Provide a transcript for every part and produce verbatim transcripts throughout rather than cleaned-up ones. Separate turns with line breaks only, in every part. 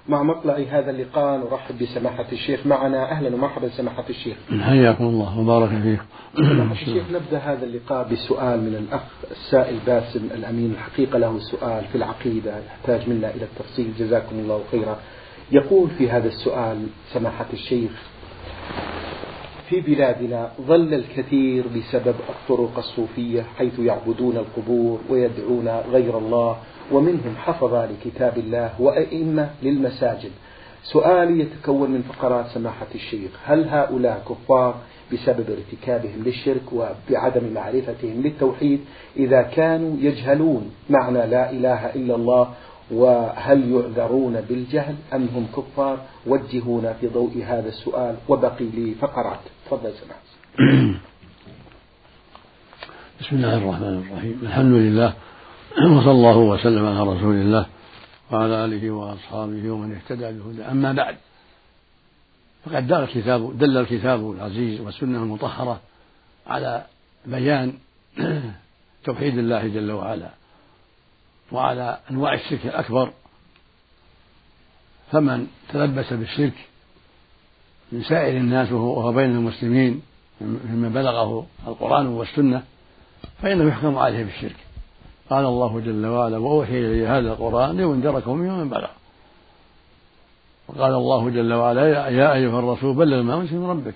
مع مطلع هذا اللقاء نرحب بسماحة الشيخ معنا. أهلا ومرحبا سماحة الشيخ.
حياكم الله وبارك فيكم.
سماحة الشيخ، نبدأ هذا اللقاء بسؤال من الأخ السائل باسم الأمين. الحقيقة له سؤال في العقيدة يحتاج منا إلى التفصيل، جزاكم الله خيرا. يقول في هذا السؤال سماحة الشيخ: في بلادنا ظل الكثير بسبب الطرق الصوفية حيث يعبدون القبور ويدعون غير الله، ومنهم حفظ لكتاب الله وأئمة للمساجد. سؤالي يتكون من فقرات سماحة الشيخ: هل هؤلاء كفار بسبب ارتكابهم للشرك وبعدم معرفتهم للتوحيد إذا كانوا يجهلون معنى لا إله إلا الله؟ وهل يعذرون بالجهل أم هم كفار؟ وجهونا في ضوء هذا السؤال، وبقي لي فقرات. تفضل سماحة.
بسم الله الرحمن الرحيم. الحمد لله وصلى الله وسلم على رسول الله وعلى آله وأصحابه ومن اهتدى بهداه. أما بعد، فقد دل الكتاب دل الكتاب العزيز والسنة المطهرة على بيان توحيد الله جل وعلا وعلى أنواع الشرك الأكبر. فمن تلبس بالشرك من سائر الناس وهو بين المسلمين مما بلغه القرآن والسنة فإنه يحكم عليه بالشرك. قال الله جل وعلا: وأوحي إلي هذا القرآن لينذركم به من بلغ. وقال الله جل وعلا: يا أيها الرسول بلغ ما أنزل من ربك.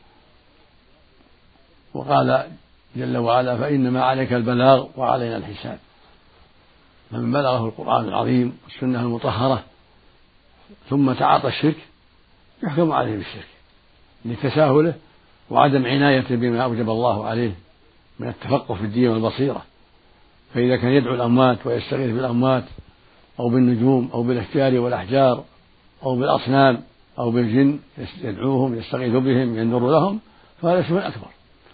وقال جل وعلا: فإنما عليك البلاغ وعلينا الحساب. فمن بلغه القرآن العظيم والسنة المطهرة ثم تعاطى الشرك يحكم عليه بالشرك لتساهله وعدم عنايته بما أوجب الله عليه من التفقه في الدين والبصيرة. فإذا كان يدعو الأموات ويستغيث بالأموات أو بالنجوم أو بالأشجار والأحجار أو بالأصنام أو بالجن، يدعوهم يستغيث بهم ينذر لهم، فهذا شيء أكبر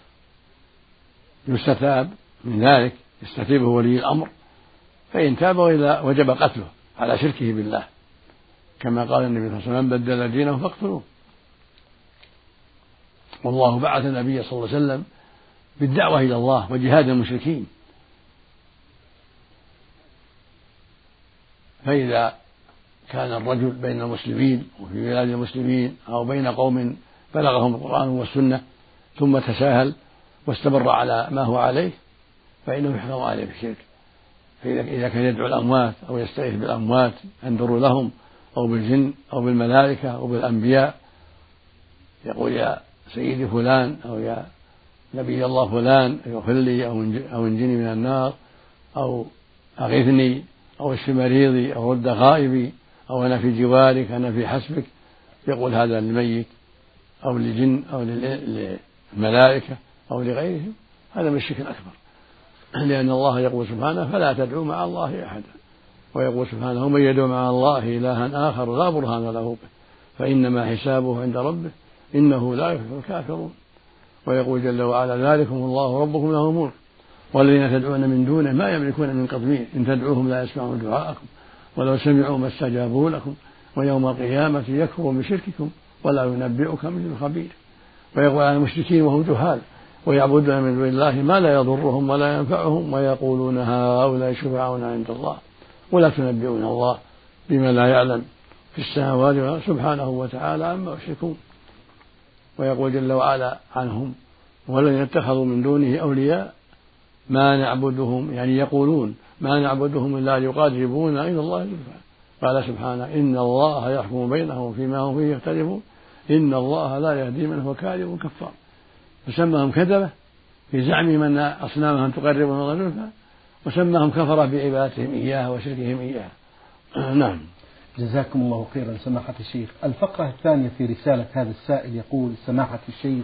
يستتاب من ذلك، يستتيبه ولي الأمر، فإن تاب وإلا وجب قتله على شركه بالله، كما قال النبي صلى الله عليه وسلم: بدل دينه فاقتلوه. والله بعث النبي صلى الله عليه وسلم بالدعوة إلى الله وجهاد المشركين. فإذا كان الرجل بين المسلمين وفي بلاد المسلمين أو بين قوم بلغهم القرآن والسنة ثم تساهل واستمر على ما هو عليه فإنه يحكم عليه بالشرك. فإذا كان يدعو الأموات أو يستغيث بالأموات ينذر لهم أو بالجن أو بالملائكة أو بالأنبياء، يقول: يا سيدي فلان أو يا نبي الله فلان اغفر لي أو انجني من النار أو أغثني أو اشف مريضي أو رد غائبي أو أنا في جوارك أنا في حسبك، يقول هذا للميت أو للجن أو للملائكة أو لغيرهم، هذا من الشرك الأكبر. لأن الله يقول سبحانه: فلا تدعوا مع الله أحدا. ويقول سبحانه: من يدعو مع الله إلها آخر لا برهان له به فإنما حسابه عند ربه إنه لا يفلح الكافرون. ويقول جل وعلا: ذلكم الله ربكم له الملك والذين تدعون من دونه ما يملكون من قطمير إن تدعوهم لا يسمعوا دعاءكم ولو سمعوا ما استجابوا لكم ويوم القيامة يكفرون بشرككم ولا ينبئك مثل خبير. ويقول عن المشركين وهم جهال ويعبدون من دون الله ما لا يضرهم ولا ينفعهم ويقولون هؤلاء شفعاؤنا عند الله ولا تنبئون الله بما لا يعلم في السماوات سبحانه وتعالى عما يشركون. ويقول جل وعلا عنهم: والذين اتخذوا من دونه أولياء ما نعبدهم، يعني يقولون ما نعبدهم إلا ليقربونا إلى الله زلفى. قال سبحانه: إن الله يحكم بينهم فيما هم فيه يختلفون إن الله لا يهدي من هو كاذب كفار. فسماهم كذبة في زعمهم أن أصنامهم تقربهم إلى الله زلفى، وسماهم كفر بعبادتهم إياها وشركهم إياها. نعم.
جزاكم الله خيرا سماحة الشيخ. الفقرة الثانية في رسالة هذا السائل يقول: سماحة الشيخ،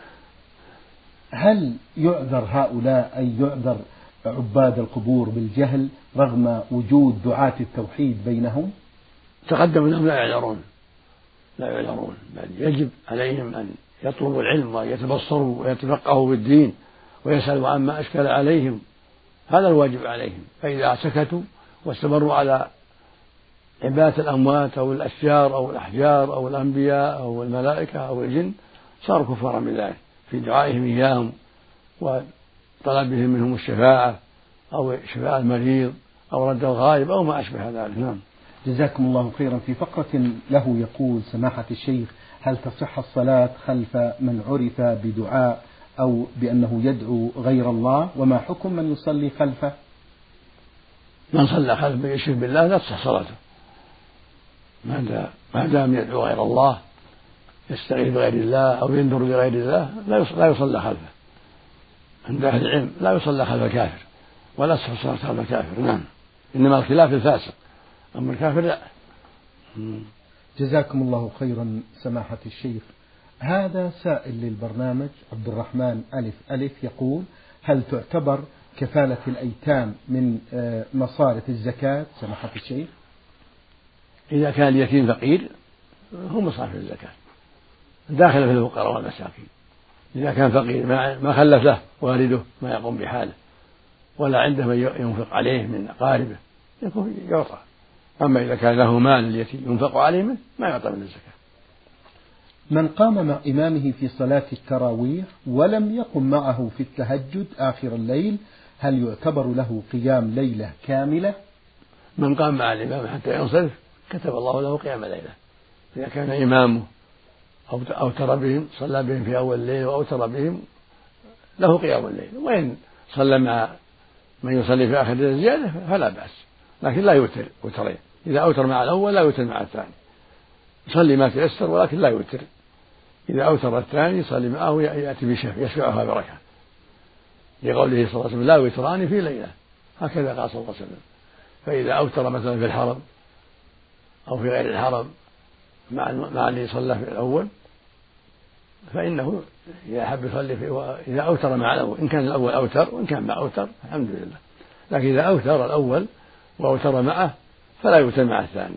هل يعذر هؤلاء أي يعذر عباد القبور بالجهل رغم وجود دعاة التوحيد بينهم؟
تقدم أنهم لا يعذرون لا يعذرون بل يجب عليهم أن يطلبوا العلم ويتبصروا ويتفقهوا بالدين ويسألوا عما أشكل عليهم، هذا الواجب عليهم. فإذا سكتوا واستمروا على عبادة الأموات أو الأشجار أو الأحجار أو الأنبياء أو الملائكة أو الجن صاروا كفارا بالله في دعائهم إياهم وطلبهم منهم الشفاعة أو شفاء المريض أو رد الغائب أو ما أشبه ذلك. نعم.
جزاكم الله خيرا. في فقرة له يقول سماحة الشيخ: هل تصح الصلاة خلف من عرف بدعاء أو بأنه يدعو غير الله؟ وما حكم من يصلي خلفه؟
من صلى خلف من يشرك بالله لا تصح صلاته، ما دام يدعو غير الله، يستغيث بغير الله أو ينذر بغير الله، لا يصلى خلفه. عند أهل العلم لا يصلى خلف الكافر ولا تصح الصلاة خلف الكافر. نعم، إنما الخلاف الفاسق، أما الكافر لا.
جزاكم الله خيرا سماحة الشيخ. هذا سائل للبرنامج عبد الرحمن ألف ألف يقول: هل تعتبر كفالة الأيتام من مصارف الزكاة سماحة الشيخ؟
إذا كان اليتيم فقير هو مصارف الزكاة داخل في الفقراء والمساكين. إذا كان فقير ما خلف له والده ما يقوم بحاله ولا عنده من ينفق عليه من أقاربه يكون يعطى. أما إذا كان له مال اليتيم ينفق عليه منه ما يعطى من الزكاة.
من قام مع إمامه في صلاة التراويح ولم يقم معه في التهجد آخر الليل هل يعتبر له قيام ليلة كاملة؟
من قام مع الإمام حتى ينصرف كتب الله له قيام ليلة. إذا كان إمامه أوتر بهم صلى بهم في أول الليل وأوتر بهم له قيام الليل، وإن صلى مع من يصلي في آخر الليل زيادة فلا بأس، لكن لا يوتر وترين. إذا أوتر مع الأول لا يوتر مع الثاني، يصلي ما تيسر ولكن لا يوتر. إذا أوتر الثاني يصلي معه يأتي بشفع يشفعها بركة، لقوله صلى الله عليه وسلم: لا وتران في ليلة، هكذا قال صلى الله عليه وسلم. فإذا أوتر مثلا في الحرم أو في غير الحرم مع مع اللي صلى في الأول فإنه إذا أحب يصلي في إذا أوتر مع الأول، إن كان الأول أوتر وإن كان مع أوتر الحمد لله. لكن إذا أوتر الأول وأوتر معه فلا يوتر مع الثاني،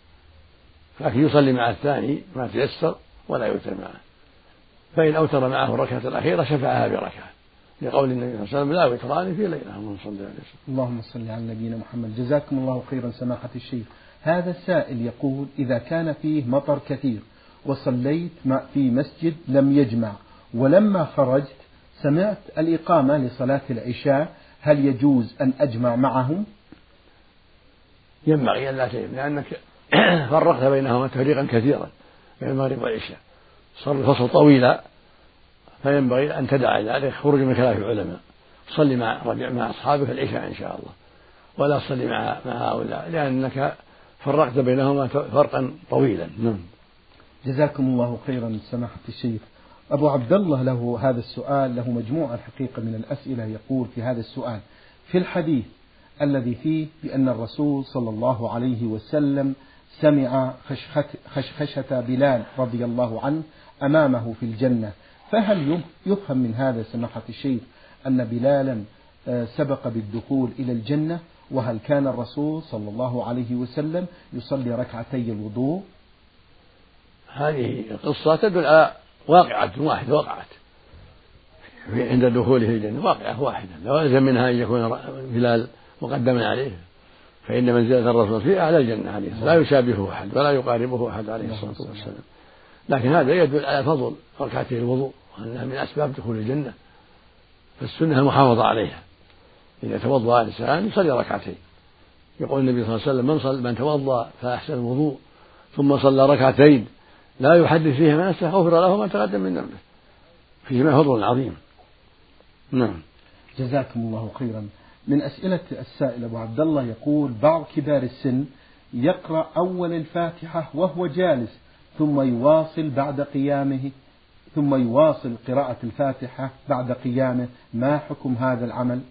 لكن يصلي مع الثاني ما تيسر ولا يوتر معه. فإن أوتر معه الركعة الأخيرة شفعها بركعة، لقول النبي صلى الله عليه وسلم: لا وتران في ليلة. اللهم صل على
اللهم صل على نبينا محمد. جزاكم الله خيرا سماحة الشيخ. هذا السائل يقول: إذا كان فيه مطر كثير وصليت في مسجد لم يجمع ولما خرجت سمعت الإقامة لصلاة العشاء، هل يجوز أن أجمع معهم؟
ينبغي أن لا تجمع، لأنك فرقت بينهما تفريقا كثيرا بين المغرب والعشاء، صار الفصل طويلا، فينبغي أن تدع ذلك خروج من خلاف العلماء. صلي مع مع أصحابك العشاء إن شاء الله، ولا تصلي مع مع هؤلاء لأنك فرقت بينهما فرقا طويلا. نعم.
جزاكم الله خيرا سماحة الشيخ. أبو عبد الله له هذا السؤال، له مجموعة الحقيقة من الأسئلة. يقول في هذا السؤال: في الحديث الذي فيه بأن الرسول صلى الله عليه وسلم سمع خشخشة بلال رضي الله عنه أمامه في الجنة، فهل يفهم من هذا سماحة الشيخ أن بلالا سبق بالدخول إلى الجنة؟ وهل كان الرسول صلى الله عليه وسلم يصلي ركعتي الوضوء؟
هذه القصة تدل على واقعة واحدة وقعت عند دخوله في الجنة، واقعة واحدة، لا يلزم منها أن يكون بلال مقدما عليه، فإن منزلة الرسول فيه أعلى الجنة عليه، لا يشابهه أحد ولا يقاربه أحد عليه الصلاة والسلام. لكن هذا يدل على فضل ركعتي الوضوء وأنها من أسباب دخول الجنة، فالسنة المحافظة عليها. إذا توضأ الإنسان يصلي ركعتين، يقول النبي صلى الله عليه وسلم: من, صل من توضأ فأحسن الوضوء ثم صلى ركعتين لا يحدث فيهما نفسه غفر له ما تقدم من ذنبه، فيهما فضل عظيم. نعم.
جزاكم الله خيرا. من أسئلة السائل أبو عبد الله يقول: بعض كبار السن يقرأ أول الفاتحة وهو جالس ثم يواصل بعد قيامه ثم يواصل قراءة الفاتحة بعد قيامه، ما حكم هذا العمل؟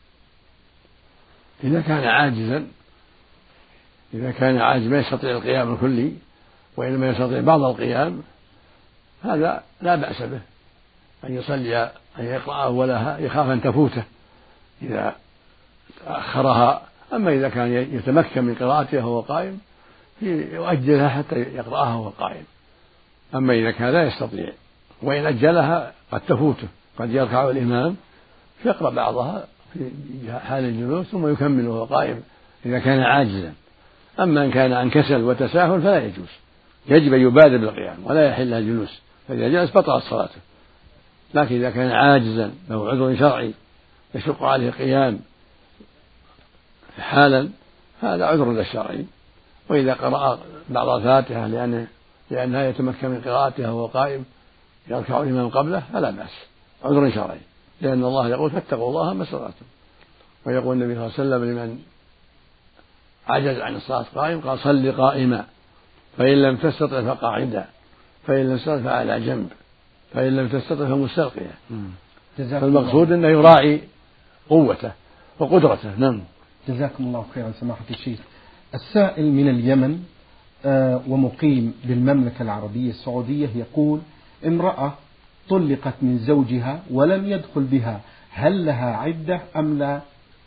إذا كان عاجزا إذا كان عاجزا ما يستطيع القيام الكلي وإنما يستطيع بعض القيام، هذا لا بأس به أن يصلي أن يقرأ أولها يخاف أن تفوته إذا أخرها. أما إذا كان يتمكن من قراءتها وهو قائم يؤجلها حتى يقرأها وهو قائم. أما إذا كان لا يستطيع وإن أجلها قد تفوته، قد يركع الإمام فيقرأ بعضها في حال الجلوس ثم يكمل وهو قائم إذا كان عاجزا. أما إن كان عن كسل وتساهل فلا يجوز، يجب أن يبادر بالقيام ولا يحل الجلوس، فإذا جلس بطلت صلاته. لكن إذا كان عاجزا له عذر شرعي يشق عليه القيام حالا هذا عذر للشرعي وإذا قرأ بعض الفاتحة لأنه لأنها يتمكن من قراءتها وهو قائم يركع الإمام قبله فلا بأس، عذر شرعي، لأن الله يقول فاتقوا الله ما استطعتم. ويقول النبي صلى الله عليه وسلم لمن عجز عن الصلاة قائم قال صل قائما، فإن لم تستطع فقاعدا، فإن لم تستطع فعلى جنب، فإن لم تستطع فمستلقيا. فالمقصود أنه يراعي قوته وقدرته. نعم.
جزاكم الله خيرا سماحة الشيخ. السائل من اليمن آه ومقيم بالمملكة العربية السعودية يقول: امرأة طلقت من زوجها ولم يدخل بها، هل لها عدة أم لا؟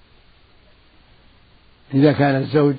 إذا كان الزوج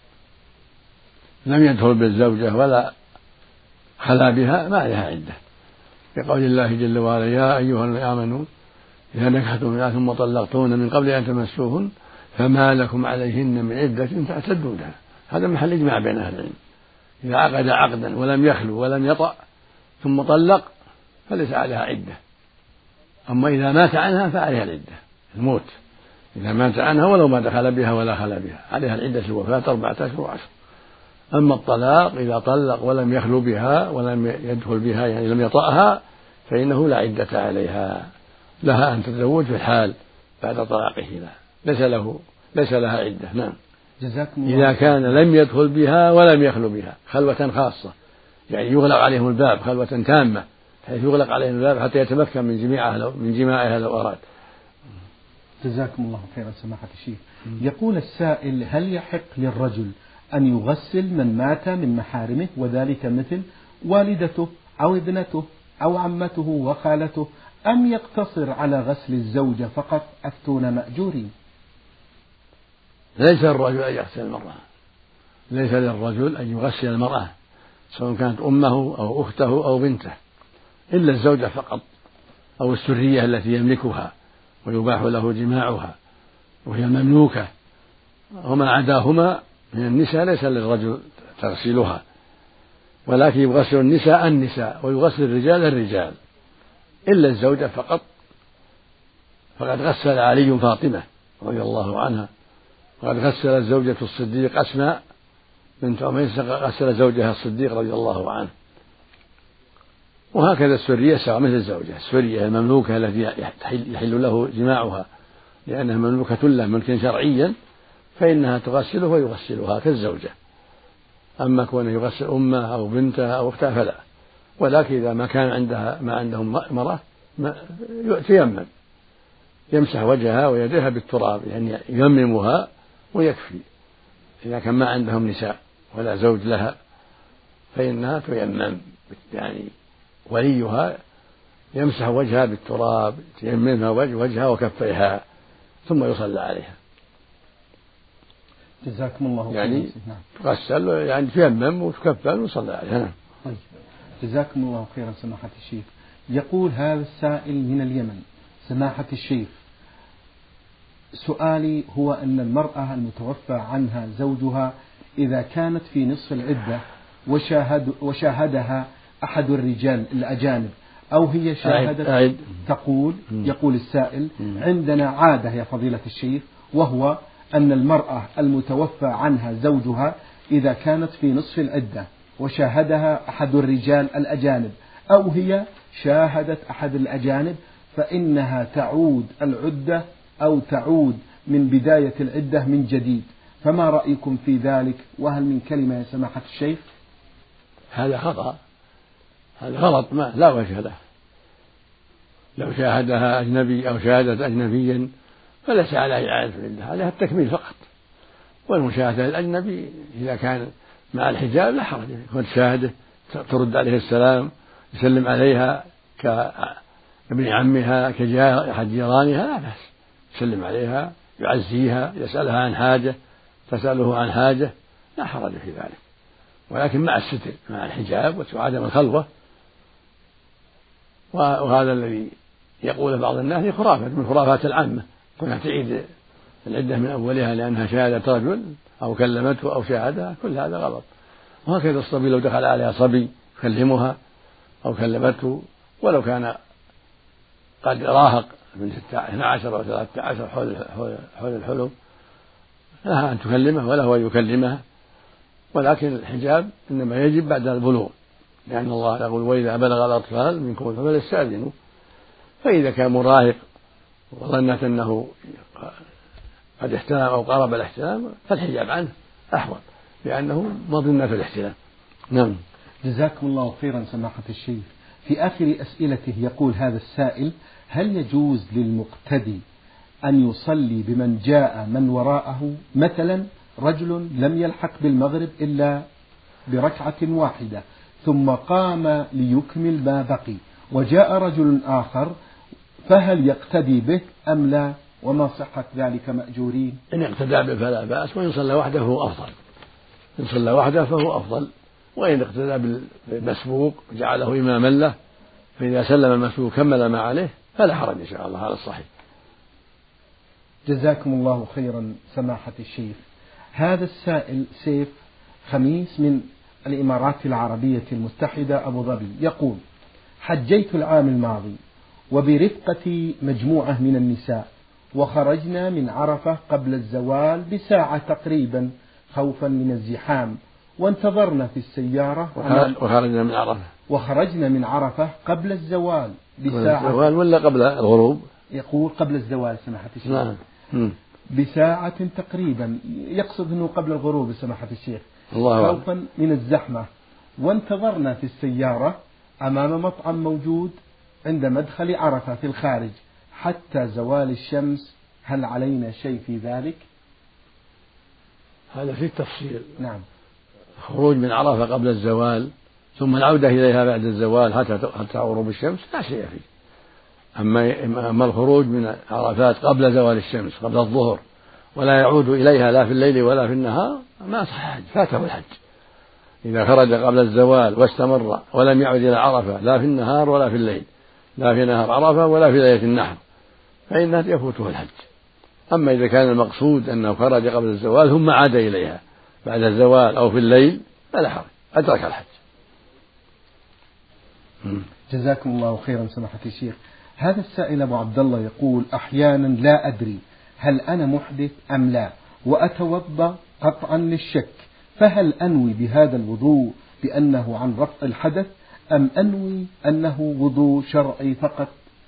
لم يدخل بالزوجة ولا خلا بها ما لها عدة، بقول الله جل وعلا: يا أيها الذين آمنوا إذا نكحتم ثم طلقتون من قبل أن تمسوهن فما لكم عليهن من عدة تعتدونها. هذا محل إجماع بين أهل العلم. إذا عقد عقدا ولم يخلو ولم يطأ ثم طلق فليس عليها عدة. أما إذا مات عنها فعليها العدة، الموت إذا مات عنها ولو ما دخل بها ولا خلا بها عليها العدة الوفاة أربعة أشهر وعشر. أما الطلاق إذا طلق ولم يخلو بها ولم يدخل بها يعني لم يطأها فإنه لا عدة عليها، لها أن تتزوج في الحال بعد طلاقه لا. ليس له ليس لها عدة. نعم.
جزاكم الله.
إذا كان لم يدخل بها ولم يخلو بها خلوة خاصة، يعني يغلق عليهم الباب خلوة تامة حيث يغلق عليهم الباب حتى يتمكن من جماعها من جماعها لو أراد.
جزاكم الله خيرا سماحة الشيخ. يقول السائل: هل يحق للرجل أن يغسل من مات من محارمه، وذلك مثل والدته أو ابنته أو عمته وخالته، أم يقتصر على غسل الزوجة فقط؟ أفتونا مأجورين.
ليس للرجل أن يغسل المرأة، ليس للرجل أن يغسل المرأة سواء كانت أمه أو أخته أو بنته، إلا الزوجة فقط أو السرية التي يملكها ويباح له جماعها وهي المملوكة، وما عداهما من النساء ليس للرجل تغسلها، ولكن يغسل النساء النساء ويغسل الرجال الرجال، إلا الزوجة فقط. فقد غسل علي فاطمة رضي الله عنها، وقد غسل زوجة الصديق أسماء بنت عميس غسل زوجها الصديق رضي الله عنه. وهكذا السرية سواء مثل الزوجة، السرية المملوكة التي يحل له جماعها لأنها مملوكة له ملكا شرعيا فإنها تغسله ويغسلها كالزوجة. أما كونه يغسل أمه أو بنتها أو أختها فلا. ولكن إذا ما كان عندها ما عندهم مرأة يتيمم، يمسح وجهها ويديها بالتراب يعني ييممها ويكفي. إذا كان ما عندهم نساء ولا زوج لها فإنها تيمم، يعني وليها يمسح وجهها بالتراب ييممها وجهها وكفيها ثم يصلى عليها.
جزاكم الله
يعني تغسل يعني تيمم وتكفل ويصلى عليها.
طيب. جزاكم الله خيرا سماحة الشيخ. يقول هذا السائل من اليمن: سماحة الشيخ، سؤالي هو أن المرأة المتوفى عنها زوجها إذا كانت في نصف العدة وشاهد وشاهدها أحد الرجال الأجانب أو هي شاهدت أعيد. تقول يقول السائل: عندنا عادة يا فضيلة الشيخ، وهو أن المرأة المتوفى عنها زوجها إذا كانت في نصف العدة وشاهدها أحد الرجال الأجانب أو هي شاهدت أحد الأجانب فإنها تعود العدة أو تعود من بداية العدة من جديد، فما رأيكم في ذلك؟ وهل من كلمة يا سماحة الشيخ؟
هذا خطأ، هذا غلط ما لا وجه له. لو شاهدها أجنبي أو شاهدت أجنبيا فليس عليه إعادة العدة، عليها التكميل فقط. والمشاهدة الأجنبي إذا كان مع الحجاب لا حرج، يكون شاهده ترد عليه السلام يسلم عليها كابن عمها كأحد جيرانها لا بأس، يسلم عليها يعزيها يسألها عن حاجة تسأله عن حاجة لا حرج في ذلك، ولكن مع الستر مع الحجاب وعدم الخلوة. وهذا الذي يقول بعض الناس خرافة من خرافات العامة، كونها تعيد العدة من أولها لأنها شاهدت رجل أو كلمته أو شاهدها، كل هذا غلط. وهكذا الصبي لو دخل عليها صبي يكلمها أو كلمته ولو كان قد راهق من اثني عشر أو ثلاثة عشر حول حول الحلم لها أن تكلمه وله أن يكلمها، ولكن الحجاب إنما يجب بعد البلوغ، لأن الله يقول وإذا بلغ الأطفال منكم فليستأذنوا. فإذا كان مراهق وظنت أنه قد احتلم أو قارب الاحتلام فالحجاب عنه أحوط، لأنه مظنة في الاحتلام. نعم.
جزاكم الله خيرا سماحة الشيخ. في آخر أسئلته يقول هذا السائل: هل يجوز للمقتدي أن يصلي بمن جاء من وراءه؟ مثلا رجل لم يلحق بالمغرب إلا بركعة واحدة ثم قام ليكمل ما بقي وجاء رجل آخر، فهل يقتدي به أم لا؟ وما صحة ذلك مأجورين؟
إن اقتدى به فلا بأس، وإن صلى وحده فهو أفضل. إن صلى وحده فهو أفضل، وإن اقتدى بالمسبوق جعله إماما له، فإذا سلم المسبوق كمل ما عليه فلا حرج إن شاء الله على الصحيح.
جزاكم الله خيرا سماحة الشيخ. هذا السائل سيف خميس من الإمارات العربية المتحدة أبو ظبي يقول: حجيت العام الماضي وبرفقة مجموعة من النساء، وخرجنا من عرفة قبل الزوال بساعة تقريبا خوفا من الزحام، وانتظرنا في السيارة.
وخرجنا من عرفة
وخرجنا من عرفة قبل الزوال بساعة.
الزوال ولا قبل الغروب؟
يقول قبل الزوال سماحة الشيخ.
نعم.
بساعة تقريبا، يقصد أنه قبل الغروب سماحة الشيخ،
الله
خوفا من الزحمة، وانتظرنا في السيارة أمام مطعم موجود عند مدخل عرفة في الخارج حتى زوال الشمس، هل علينا شيء في ذلك؟
هذا فيه تفصيل.
نعم.
خروج من عرفة قبل الزوال ثم العودة إليها بعد الزوال حتى حتى غروب الشمس لا شيء فيه. أما أما الخروج من عرفات قبل زوال الشمس قبل الظهر ولا يعود إليها لا في الليل ولا في النهار ما صح حج، فاته الحج. إذا خرج قبل الزوال واستمر ولم يعد إلى عرفة لا في النهار ولا في الليل، لا في نهار عرفة ولا في ليلة النحر، فإنه يفوته الحج. أما إذا كان المقصود أنه خرج قبل الزوال ثم عاد إليها بعد الزوال أو في الليل فلا حرج، أدرك الحج.
جزاكم الله خيرا سماحة الشيخ. هذا السائل أبو عبد الله يقول: أحيانا لا أدري هل أنا محدث أم لا، وأتوضأ قطعا للشك، فهل أنوي بهذا الوضوء بأنه عن رفع الحدث أم أنوي أنه وضوء شرعي فقط؟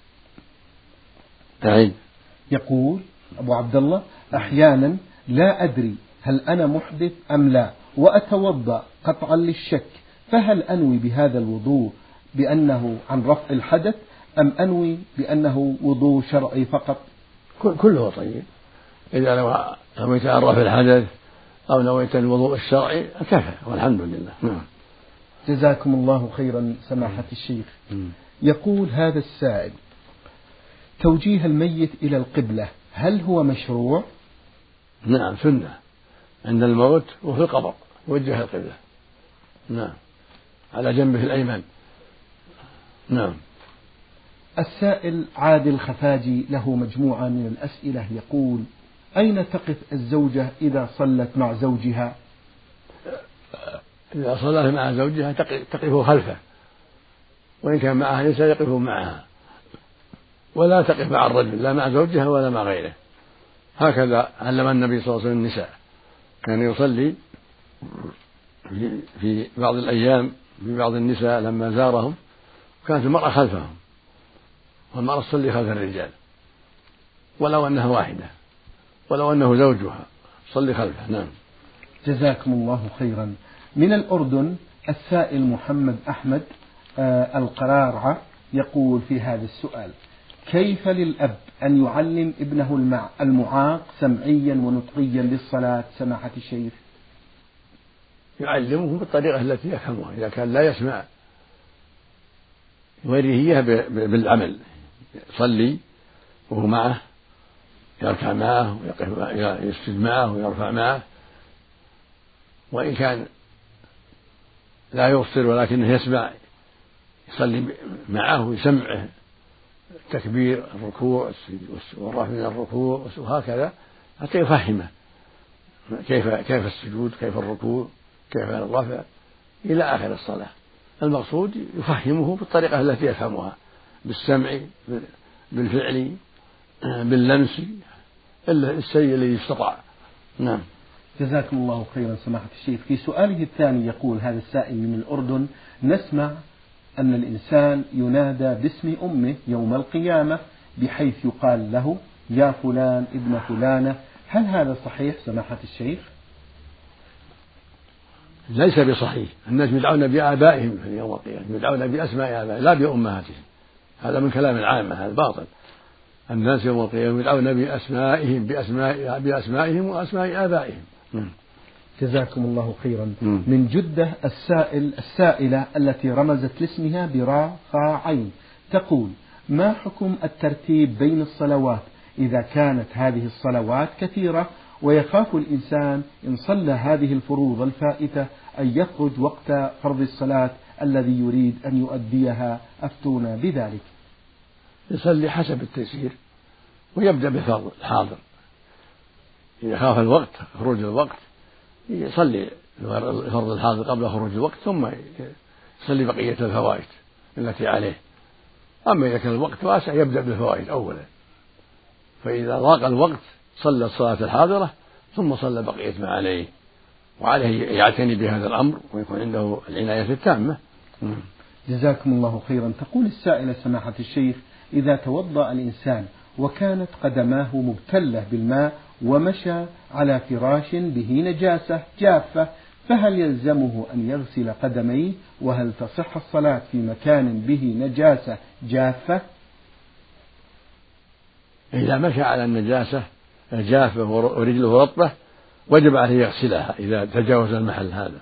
تعيد.
يقول أبو عبد الله: أحيانا لا أدري هل أنا محدث أم لا، وأتوضأ قطعا للشك، فهل أنوي بهذا الوضوء بأنه عن رفع الحدث أم أنوي بأنه وضوء شرعي فقط؟
كله طيب. إذا نويت عن رفع الحدث أو نويت الوضوء الشرعي كفى والحمد لله. نعم.
جزاكم الله خيرا سماحة الشيخ. يقول هذا السائل: توجيه الميت إلى القبلة هل هو مشروع؟
نعم سنة، عند الموت وفي القبر وجه القبلة. نعم، على جنبه الأيمن. نعم.
السائل عادل خفاجي له مجموعة من الأسئلة يقول: أين تقف الزوجة إذا صلت مع زوجها؟
إذا صلت مع زوجها تقف خلفه، وإن كان معها نساء يقف معها، ولا تقف مع الرجل لا مع زوجها ولا مع غيره. هكذا علم النبي صلى الله عليه وسلم النساء، كان يصلي في, في بعض الأيام في بعض النساء لما زارهم كانت المرأة خلفهم، والمرأة تصلي خلف الرجال ولو أنها واحدة، ولو أنه زوجها صلي خلفه. نعم.
جزاكم الله خيرا. من الأردن السائل محمد أحمد آه القرارعة يقول في هذا السؤال: كيف للأب أن يعلم ابنه المعاق سمعيا ونطقيا للصلاة سماحة الشيخ؟
يعلمه بالطريقة التي يفهمها، إذا كان لا يسمع يوريه إياه بالعمل، يصلي وهو معه، يركع معه ويقف، يسجد معه ويرفع معه. وإن كان لا يبصر ولكنه يسمع يصلي معه ويسمعه التكبير الركوع والرفع من الركوع وهكذا حتى يفهمه كيف كيف السجود كيف الركوع كيف الرفع إلى آخر الصلاة. المقصود يفهمه بالطريقة التي يفهمها، بالسمع بالفعل باللمس الشيء الذي استطاع. نعم.
جزاكم الله خيرا سماحة الشيخ. في سؤاله الثاني يقول هذا السائل من الأردن: نسمع أن الإنسان ينادى باسم أمه يوم القيامة بحيث يقال له يا فلان ابن فلانة، هل هذا صحيح سماحة الشيخ؟
ليس بصحيح. الناس يدعون بآبائهم في يوم القيامة، يدعون بأسماء آبائهم لا بأمهاتهم، هذا من كلام العامة، هذا باطل. الناس يوم القيامة يدعون بأسمائهم بأسماء بأسمائهم وأسماء آبائهم.
جزاكم الله خيرا.
م.
من جدة السائل السائلة التي رمزت لاسمها براء خاء عين تقول: ما حكم الترتيب بين الصلوات إذا كانت هذه الصلوات كثيرة ويخاف الإنسان إن صلى هذه الفروض الفائتة أن يخرج وقت فرض الصلاة الذي يريد أن يؤديها، أفتونا بذلك.
يصلي حسب التيسير ويبدأ بفرض الحاضر، إذا خاف الوقت خروج الوقت يصلي فرض الحاضر قبل خروج الوقت ثم يصلي بقية الفوائد التي عليه. أما إذا كان الوقت واسع يبدأ بالفوائد أولا، فإذا ضاق الوقت صلى الصلاة الحاضرة ثم صلى بقية ما عليه، وعليه يعتني بهذا الأمر ويكون عنده العناية التامة.
جزاكم الله خيرا. تقول السائلة سماحة الشيخ: إذا توضأ الإنسان وكانت قدماه مبتلة بالماء ومشى على فراش به نجاسة جافة، فهل يلزمه أن يغسل قدميه؟ وهل تصح الصلاة في مكان به نجاسة جافة؟
إذا مشى على النجاسة الجافة ورجله رطبة وجب عليه يغسلها إذا تجاوز المحل هذا.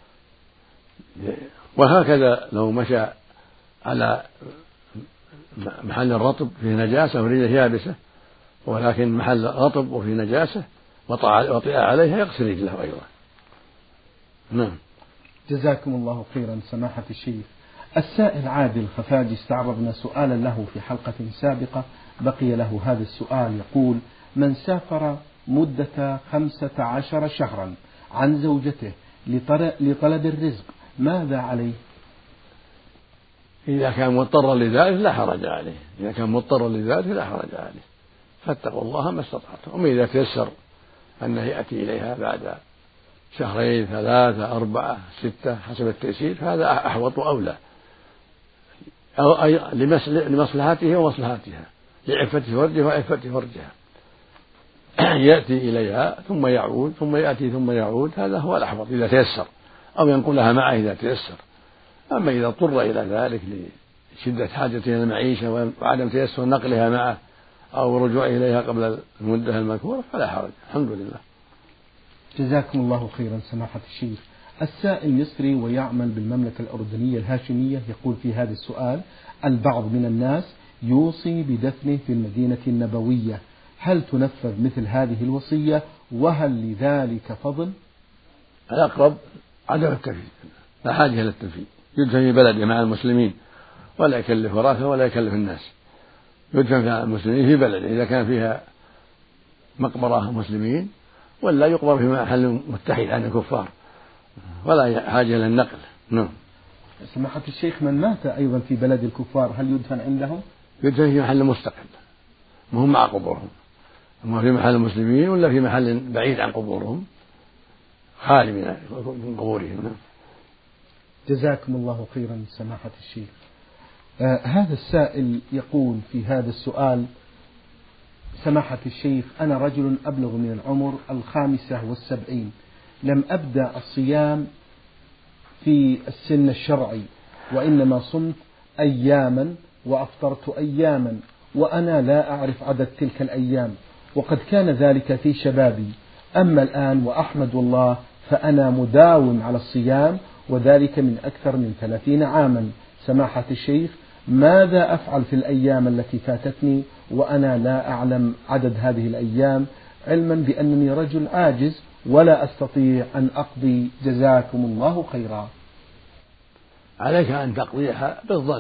وهكذا لو مشى على محل رطب فيه نجاسة ورجله يابسة ولكن محل رطب وفيه نجاسة وطئ عليها يغسل رجله أيضا. نعم.
جزاكم الله خيرا سماحة الشيخ. السائل عادل خفاجي استعرضنا سؤالا له في حلقة سابقة، بقي له هذا السؤال يقول: من سافر مدة خمسة عشر شهرا عن زوجته لطلب الرزق ماذا عليه؟
إذا كان مضطرا لذلك لا حرج عليه، إذا كان مضطرا لذلك لا حرج عليه، فاتقوا الله ما استطعتم. ومن إذا تيسر أنه يأتي إليها بعد شهرين ثلاثة أربعة ستة حسب التيسير فهذا أحوط وأولى، أو أي لمصلحته ومصلحتها، لعفة فرجه وعفة فرجها. يأتي إليها ثم يعود ثم يأتي ثم يعود، هذا هو الأحوط إذا تيسر، أو ينقلها معه إذا تيسر. أما إذا اضطر إلى ذلك لشدة حاجته إلى المعيشة وعدم تيسر نقلها معه أو رجوعه إليها قبل المدة المذكورة فلا حرج، الحمد لله.
جزاكم الله خيرا سماحة الشيخ. السائل مصري ويعمل بالمملكة الأردنية الهاشمية يقول في هذا السؤال: البعض من الناس يوصي بدفنه في المدينة النبوية، هل تنفذ مثل هذه الوصية وهل لذلك فضل؟
الأقرب عدم التنفيذ، لا حاجة إلى التنفيذ، يدفن في بلده مع المسلمين ولا يكلف ورثه ولا يكلف الناس، يدفن في المسلمين في بلده إذا كان فيها مقبرة مسلمين، ولا يقبر في محل متحد عن الكفار ولا حاجة إلى النقل. نعم.
سماحة الشيخ من مات أيضا في بلد الكفار هل يدفن عندهم؟
يدفن في محل مستقل مهم مع قبورهم، أما في محل المسلمين ولا في محل بعيد عن قبورهم خالي من قبورهم.
جزاكم الله خيرا سماحة الشيخ. آه هذا السائل يقول في هذا السؤال: سماحة الشيخ، أنا رجل أبلغ من العمر الخامسة والسبعين، لم أبدأ الصيام في السن الشرعي، وإنما صمت أياما وأفطرت أياما، وأنا لا أعرف عدد تلك الأيام، وقد كان ذلك في شبابي. أما الآن وأحمد الله فأنا مداوم على الصيام، وذلك من أكثر من ثلاثين عاما. سماحة الشيخ، ماذا أفعل في الأيام التي فاتتني وأنا لا أعلم عدد هذه الأيام، علما بأنني رجل عاجز ولا أستطيع أن أقضي؟ جزاكم الله خيرا.
عليك أن تقضيها بالظن،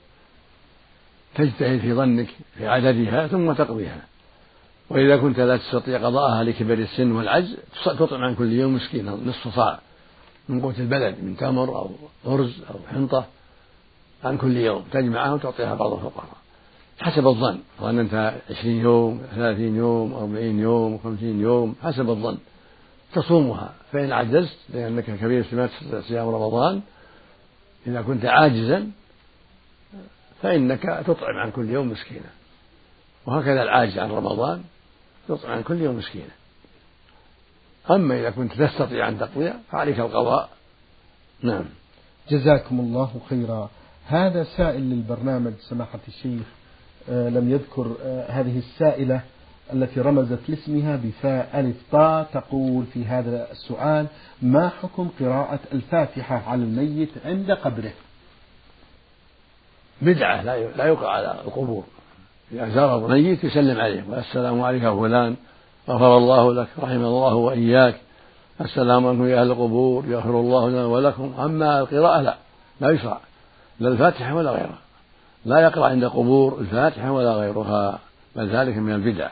تجتهد في ظنك في عددها ثم تقضيها، وإذا كنت لا تستطيع قضاءها لكبر السن والعجز تطعم عن كل يوم مسكينا نصف صاع من قوت البلد من تمر أو أرز أو حنطة عن كل يوم، تجمعها وتعطيها بعض الفقراء حسب الظن، ظن أنت عشرين يوم ثلاثين يوم أربعين يوم خمسين يوم حسب الظن، تصومها فإن عجزت، لأنك كبير سمات صيام رمضان، إذا كنت عاجزا فإنك تطعم عن كل يوم مسكينا، وهكذا العاجز عن رمضان تطعم عن كل يوم مسكينا. أما إذا كنت تستطيع أن تقضي فعليك القضاء. نعم.
جزاكم الله خيرا. هذا سائل للبرنامج سماحة الشيخ آه لم يذكر آه هذه السائلة التي رمزت لاسمها بفاء ألف طاء، تقول في هذا السؤال: ما حكم قراءة الفاتحة على الميت عند قبره؟
بدعة، لا يقرأ على القبور. إذا زار الميت يسلم عليه: والسلام عليك يا فلان، غفر الله لك، رحم الله وإياك، السلام عليكم يا أهل القبور، يغفر الله لنا ولكم. أما القراءة لا لا يشرع، لا الفاتحة ولا غيرها، لا يقرأ عند قبور الفاتحة ولا غيرها، بل ذلك من البدع.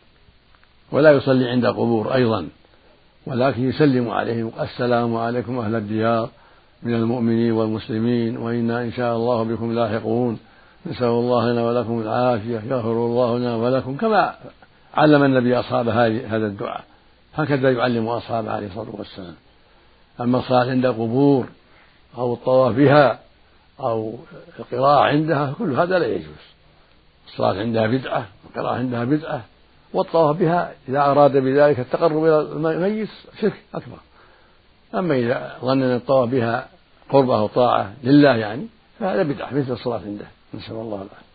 ولا يصلي عند قبور أيضا، ولكن يسلم عليهم: السلام عليكم أهل الديار من المؤمنين والمسلمين، وإنا إن شاء الله بكم لاحقون، نسأل الله لنا ولكم العافية، يغفر الله لنا ولكم، كما علم النبي أصحابه هذا الدعاء، هكذا يعلم أصحابه عليه الصلاة والسلام. أما الصلاة عند قبور أو الطواف بها أو القراءة عندها كل هذا لا يجوز. الصلاة عندها بدعة، والقراءة عندها بدعة، والطواف بها إذا أراد بذلك التقرب إلى الميت شرك أكبر. أما إذا ظن أن الطواف بها قربة وطاعة لله يعني فهذا بدعة مثل الصلاة عنده، نسأل الله العافية.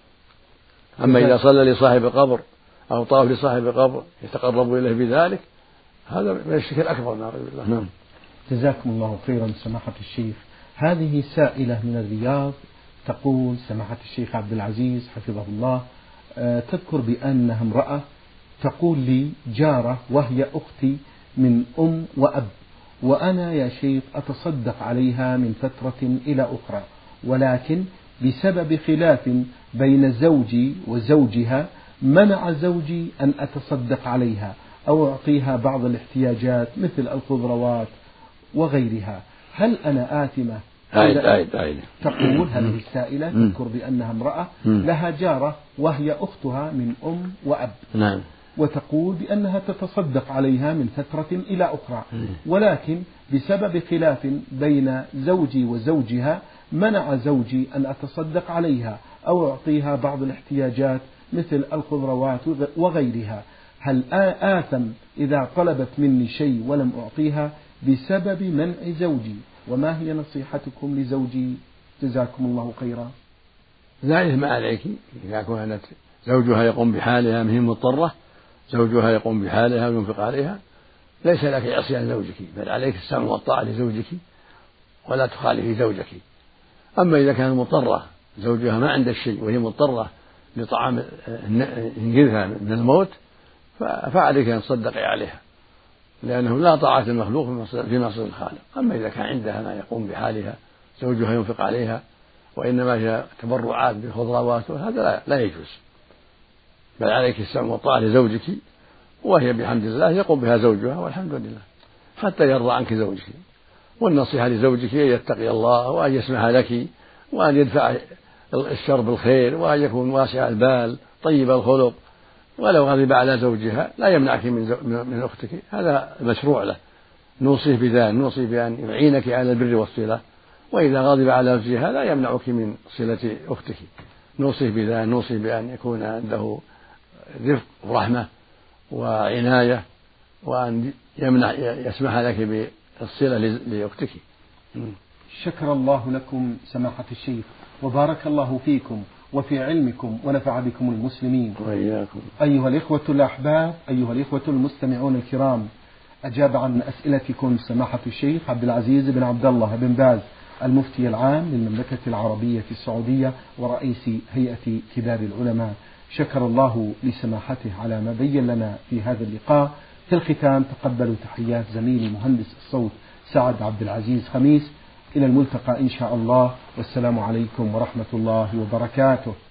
أما إذا صلى لصاحب قبر أو طاف لصاحب قبر يتقرب إليه بذلك هذا من الشرك الأكبر، نعوذ بالله. نعم.
جزاكم الله خيرا سماحة الشيخ. هذه سائلة من الرياض تقول: سماحة الشيخ عبد العزيز حفظه الله، تذكر بأنها امرأة تقول لي جارة وهي أختي من أم وأب، وأنا يا شيخ أتصدق عليها من فترة إلى أخرى، ولكن بسبب خلاف بين زوجي وزوجها منع زوجي أن أتصدق عليها أو أعطيها بعض الاحتياجات مثل الخضروات وغيرها. هل أنا آثمة؟
آيد آيد آيد.
تقول هذه السائلة تذكر بأنها امرأة لها جارة وهي أختها من أم وأب،
نعم،
وتقول بأنها تتصدق عليها من فترة إلى أخرى، ولكن بسبب خلاف بين زوجي وزوجها منع زوجي أن أتصدق عليها أو أعطيها بعض الاحتياجات مثل الخضروات وغيرها. هل آثم إذا طلبت مني شيء ولم أعطيها بسبب منع زوجي؟ وما هي نصيحتكم لزوجي؟ جزاكم الله خيرا.
لا إثم عليك إذا كانت زوجها يقوم بحالها مهي مضطرة، زوجها يقوم بحالها وينفق عليها، ليس لك عصيان زوجك، بل عليك السمع والطاعة لزوجك ولا تخالفي زوجك. أما إذا كانت مضطرة زوجها ما عنده شيء وهي مضطرة لطعام ينقذها من الموت فعليك أن تصدقي عليها، لأنه لا طاعة المخلوق في معصية الخالق. أما إذا كان عندها ما يقوم بحالها زوجها ينفق عليها وإنما هي تبرعات بالخضروات هذا لا, لا يجوز، بل عليك السمع والطاعة لزوجك، وهي بحمد الله يقوم بها زوجها والحمد لله حتى يرضى عنك زوجك. والنصيحة لزوجك أن يتقي الله وأن يسمح لك وأن يدفع الشر بالخير وأن يكون واسع البال طيب الخلق، ولو غضب على زوجها لا يمنعك من, من أختك، هذا مشروع له. نوصيه بذلك، نوصي بأن يعينك على البر والصلة، وإذا غضب على زوجها لا يمنعك من صلة أختك. نوصيه بذلك، نوصي بأن يكون عنده رفق ورحمة وعناية، وأن يمنع يسمح لك بالصلة لأختك.
شكر الله لكم سماحة الشيخ، وبارك الله فيكم وفي علمكم ونفع بكم المسلمين
وإياكم.
أيها الإخوة الأحباب، أيها الإخوة المستمعون الكرام، أجاب عن أسئلتكم سماحة الشيخ عبد العزيز بن عبد الله بن باز المفتي العام للمملكة العربية السعودية ورئيس هيئة كبار العلماء. شكر الله لسماحته على ما بين لنا في هذا اللقاء. في الختام تقبلوا تحيات زميلي مهندس الصوت سعد عبد العزيز خميس. إلى الملتقى إن شاء الله، والسلام عليكم ورحمة الله وبركاته.